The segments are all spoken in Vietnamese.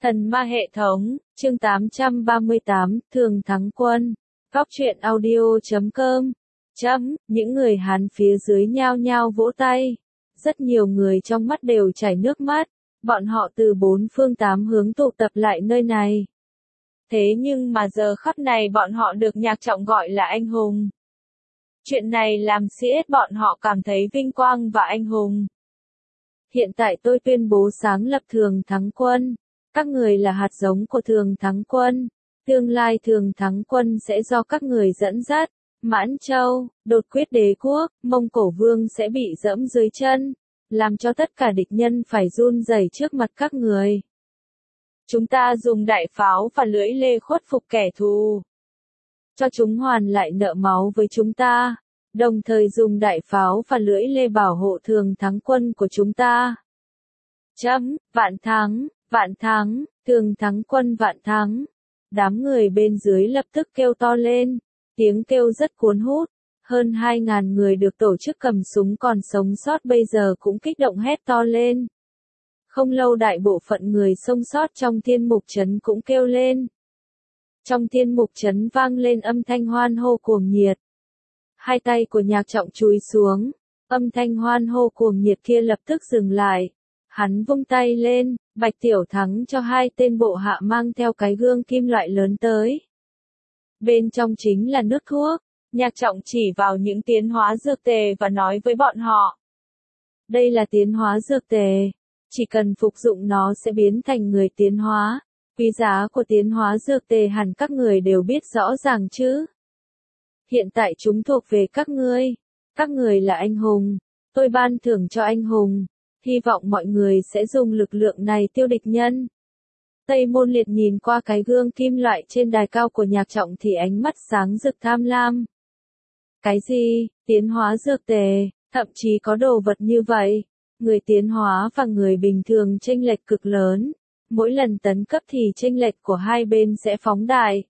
Thần ma hệ thống, chương 838, Thường Thắng Quân. Góc truyện audio.com. Những người Hán phía dưới nhao nhao vỗ tay. Rất nhiều người trong mắt đều chảy nước mắt. Bọn họ từ bốn phương tám hướng tụ tập lại nơi này. Thế nhưng mà giờ khắc này bọn họ được Nhạc Trọng gọi là anh hùng. Chuyện này làm CS bọn họ cảm thấy vinh quang và anh hùng. Hiện tại tôi tuyên bố sáng lập Thường Thắng Quân. Các người là hạt giống của Thường Thắng Quân. Tương lai Thường Thắng Quân sẽ do các người dẫn dắt. Mãn Châu, đột quyết đế quốc, Mông Cổ Vương sẽ bị dẫm dưới chân. Làm cho tất cả địch nhân phải run rẩy trước mặt các người. Chúng ta dùng đại pháo và lưỡi lê khuất phục kẻ thù. Cho chúng hoàn lại nợ máu với chúng ta. Đồng thời dùng đại pháo và lưỡi lê bảo hộ Thường Thắng Quân của chúng ta. Vạn thắng, Thường Thắng Quân vạn thắng. Đám người bên dưới lập tức kêu to lên. Tiếng kêu rất cuốn hút. Hơn 2.000 người được tổ chức cầm súng còn sống sót bây giờ cũng kích động hét to lên. Không lâu đại bộ phận người sống sót trong Thiên Mục Trấn cũng kêu lên. Trong Thiên Mục Trấn vang lên âm thanh hoan hô cuồng nhiệt. Hai tay của Nhạc Trọng chúi xuống. Âm thanh hoan hô cuồng nhiệt kia lập tức dừng lại. Hắn vung tay lên, Bạch Tiểu Thắng cho hai tên bộ hạ mang theo cái gương kim loại lớn tới. Bên trong chính là nước thuốc. Nhạc Trọng chỉ vào những tiến hóa dược tề và nói với bọn họ. Đây là tiến hóa dược tề. Chỉ cần phục dụng nó sẽ biến thành người tiến hóa. Quý giá của tiến hóa dược tề hẳn các người đều biết rõ ràng chứ. Hiện tại chúng thuộc về các ngươi. Các người là anh hùng. Tôi ban thưởng cho anh hùng. Hy vọng mọi người sẽ dùng lực lượng này tiêu địch nhân. Tây Môn Liệt nhìn qua cái gương kim loại trên đài cao của Nhạc Trọng thì ánh mắt sáng rực tham lam. Cái gì? Tiến hóa dược tề, thậm chí có đồ vật như vậy. Người tiến hóa và người bình thường chênh lệch cực lớn. Mỗi lần tấn cấp thì chênh lệch của hai bên sẽ phóng đại.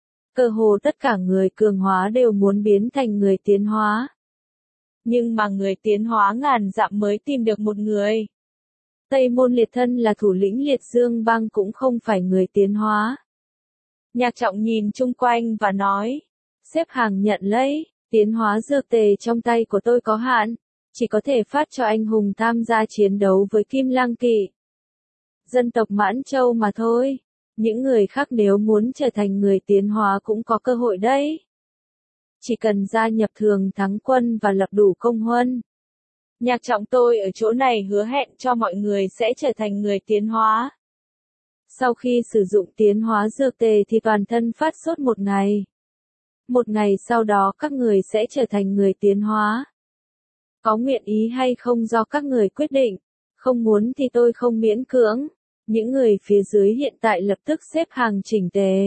Cơ hồ tất cả người cường hóa đều muốn biến thành người tiến hóa. Nhưng mà người tiến hóa ngàn dặm mới tìm được một người. Tây Môn Liệt thân là thủ lĩnh Liệt Dương Bang cũng không phải người tiến hóa. Nhạc Trọng nhìn chung quanh và nói. Xếp hàng nhận lấy, tiến hóa dược tề trong tay của tôi có hạn. Chỉ có thể phát cho anh hùng tham gia chiến đấu với Kim Lang Kỵ. Dân tộc Mãn Châu mà thôi. Những người khác nếu muốn trở thành người tiến hóa cũng có cơ hội đấy. Chỉ cần gia nhập Thường Thắng Quân và lập đủ công huân. Nhạc Trọng tôi ở chỗ này hứa hẹn cho mọi người sẽ trở thành người tiến hóa. Sau khi sử dụng tiến hóa dược tề thì toàn thân phát sốt một ngày. Một ngày sau đó các người sẽ trở thành người tiến hóa. Có nguyện ý hay không do các người quyết định. Không muốn thì tôi không miễn cưỡng. Những người phía dưới hiện tại lập tức xếp hàng chỉnh tề.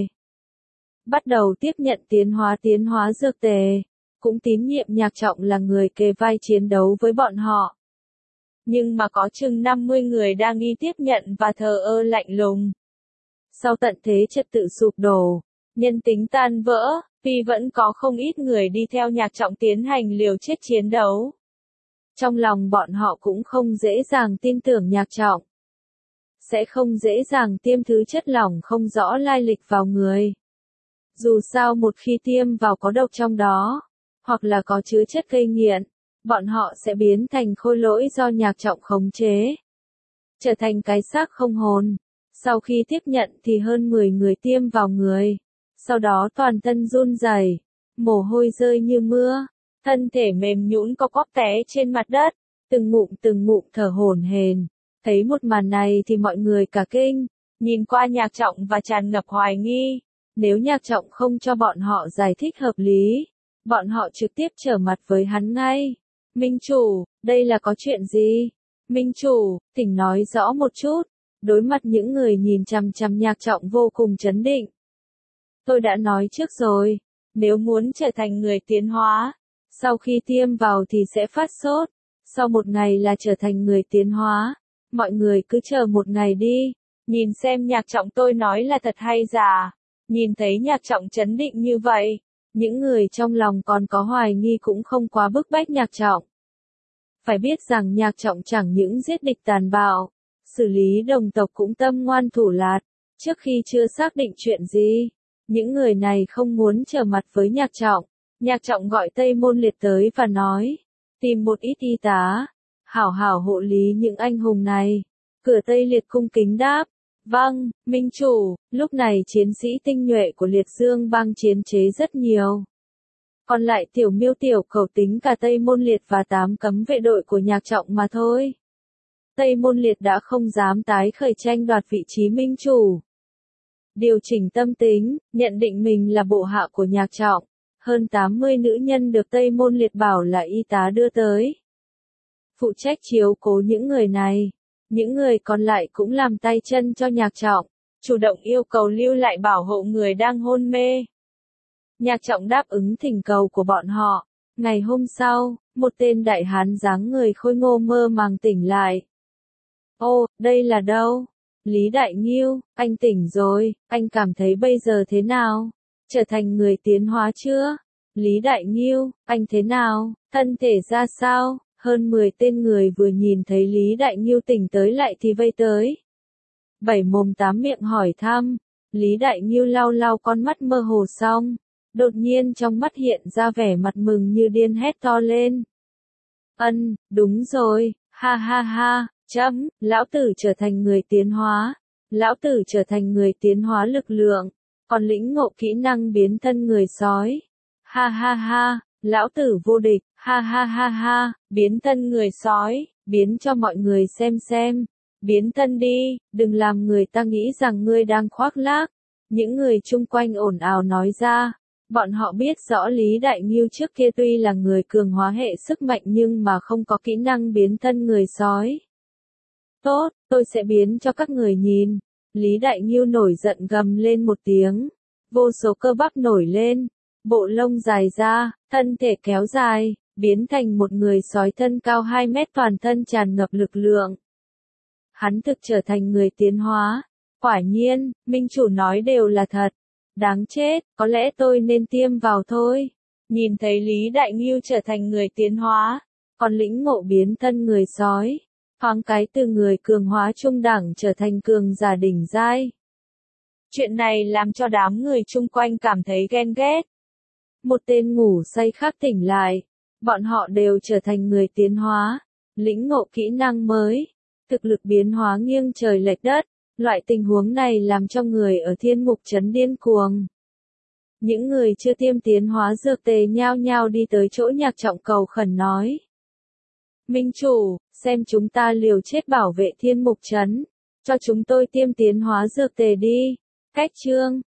Bắt đầu tiếp nhận tiến hóa dược tề. Cũng tín nhiệm Nhạc Trọng là người kề vai chiến đấu với bọn họ. Nhưng mà có chừng 50 người đang đi tiếp nhận và thờ ơ lạnh lùng. Sau tận thế trật tự sụp đổ, nhân tính tan vỡ, vì vẫn có không ít người đi theo Nhạc Trọng tiến hành liều chết chiến đấu. Trong lòng bọn họ cũng không dễ dàng tin tưởng Nhạc Trọng. Sẽ không dễ dàng tiêm thứ chất lỏng không rõ lai lịch vào người. Dù sao một khi tiêm vào có độc trong đó, hoặc là có chứa chất gây nghiện, bọn họ sẽ biến thành khôi lỗi do Nhạc Trọng khống chế. Trở thành cái xác không hồn. Sau khi tiếp nhận thì hơn 10 người tiêm vào người. Sau đó toàn thân run rẩy, mồ hôi rơi như mưa, thân thể mềm nhũn co quắp té trên mặt đất, từng ngụm thở hổn hển. Thấy một màn này thì mọi người cả kinh, nhìn qua Nhạc Trọng và tràn ngập hoài nghi. Nếu Nhạc Trọng không cho bọn họ giải thích hợp lý, bọn họ trực tiếp trở mặt với hắn ngay. Minh chủ, đây là có chuyện gì? Minh chủ, thỉnh nói rõ một chút. Đối mặt những người nhìn chằm chằm Nhạc Trọng vô cùng trấn định. Tôi đã nói trước rồi, nếu muốn trở thành người tiến hóa, sau khi tiêm vào thì sẽ phát sốt, sau một ngày là trở thành người tiến hóa. Mọi người cứ chờ một ngày đi, nhìn xem Nhạc Trọng tôi nói là thật hay giả. Nhìn thấy Nhạc Trọng trấn định như vậy, những người trong lòng còn có hoài nghi cũng không quá bức bách Nhạc Trọng. Phải biết rằng Nhạc Trọng chẳng những giết địch tàn bạo, xử lý đồng tộc cũng tâm ngoan thủ lạt, trước khi chưa xác định chuyện gì. Những người này không muốn trở mặt với Nhạc Trọng. Nhạc Trọng gọi Tây Môn Liệt tới và nói, tìm một ít y tá, hảo hảo hộ lý những anh hùng này. Cửa Tây Liệt cung kính đáp, vâng, minh chủ. Lúc này chiến sĩ tinh nhuệ của Liệt Dương bang chiến chế rất nhiều. Còn lại tiểu miêu tiểu cầu tính cả Tây Môn Liệt và 8 cấm vệ đội của Nhạc Trọng mà thôi. Tây Môn Liệt đã không dám tái khởi tranh đoạt vị trí minh chủ. Điều chỉnh tâm tính, nhận định mình là bộ hạ của Nhạc Trọng. Hơn 80 nữ nhân được Tây Môn Liệt bảo là y tá đưa tới. Phụ trách chiếu cố những người này. Những người còn lại cũng làm tay chân cho Nhạc Trọng, chủ động yêu cầu lưu lại bảo hộ người đang hôn mê. Nhạc Trọng đáp ứng thỉnh cầu của bọn họ. Ngày hôm sau, một tên đại hán dáng người khôi ngô mơ màng tỉnh lại. Ô, đây là đâu? Lý Đại Ngưu, anh tỉnh rồi, anh cảm thấy bây giờ thế nào? Trở thành người tiến hóa chưa? Lý Đại Ngưu, anh thế nào? Thân thể ra sao? Hơn 10 tên người vừa nhìn thấy Lý Đại Ngưu tỉnh tới lại thì vây tới. Bảy mồm tám miệng hỏi thăm. Lý Đại Ngưu lau lau con mắt mơ hồ xong. Đột nhiên trong mắt hiện ra vẻ mặt mừng như điên hét to lên. Đúng rồi, ha ha ha, lão tử trở thành người tiến hóa. Lão tử trở thành người tiến hóa lực lượng, còn lĩnh ngộ kỹ năng biến thân người sói. Ha ha ha, lão tử vô địch, ha ha ha ha, biến thân người sói, biến cho mọi người xem. Biến thân đi, đừng làm người ta nghĩ rằng ngươi đang khoác lác. Những người chung quanh ồn ào nói ra. Bọn họ biết rõ Lý Đại Ngưu trước kia tuy là người cường hóa hệ sức mạnh nhưng mà không có kỹ năng biến thân người sói. Tốt, tôi sẽ biến cho các người nhìn. Lý Đại Ngưu nổi giận gầm lên một tiếng. Vô số cơ bắp nổi lên. Bộ lông dài ra, thân thể kéo dài, biến thành một người sói thân cao 2 mét toàn thân tràn ngập lực lượng. Hắn thực trở thành người tiến hóa. Quả nhiên, minh chủ nói đều là thật. Đáng chết, có lẽ tôi nên tiêm vào thôi. Nhìn thấy Lý Đại Ngưu trở thành người tiến hóa, còn lĩnh ngộ biến thân người sói. Thoáng cái từ người cường hóa trung đẳng trở thành cường giả đỉnh giai. Chuyện này làm cho đám người chung quanh cảm thấy ghen ghét. Một tên ngủ say khác tỉnh lại. Bọn họ đều trở thành người tiến hóa, lĩnh ngộ kỹ năng mới, thực lực biến hóa nghiêng trời lệch đất. Loại tình huống này làm cho người ở Thiên Mục Trấn điên cuồng. Những người chưa tiêm tiến hóa dược tề nhao nhao đi tới chỗ Nhạc Trọng cầu khẩn nói. Minh chủ, xem chúng ta liều chết bảo vệ Thiên Mục Trấn. Cho chúng tôi tiêm tiến hóa dược tề đi. Cách chương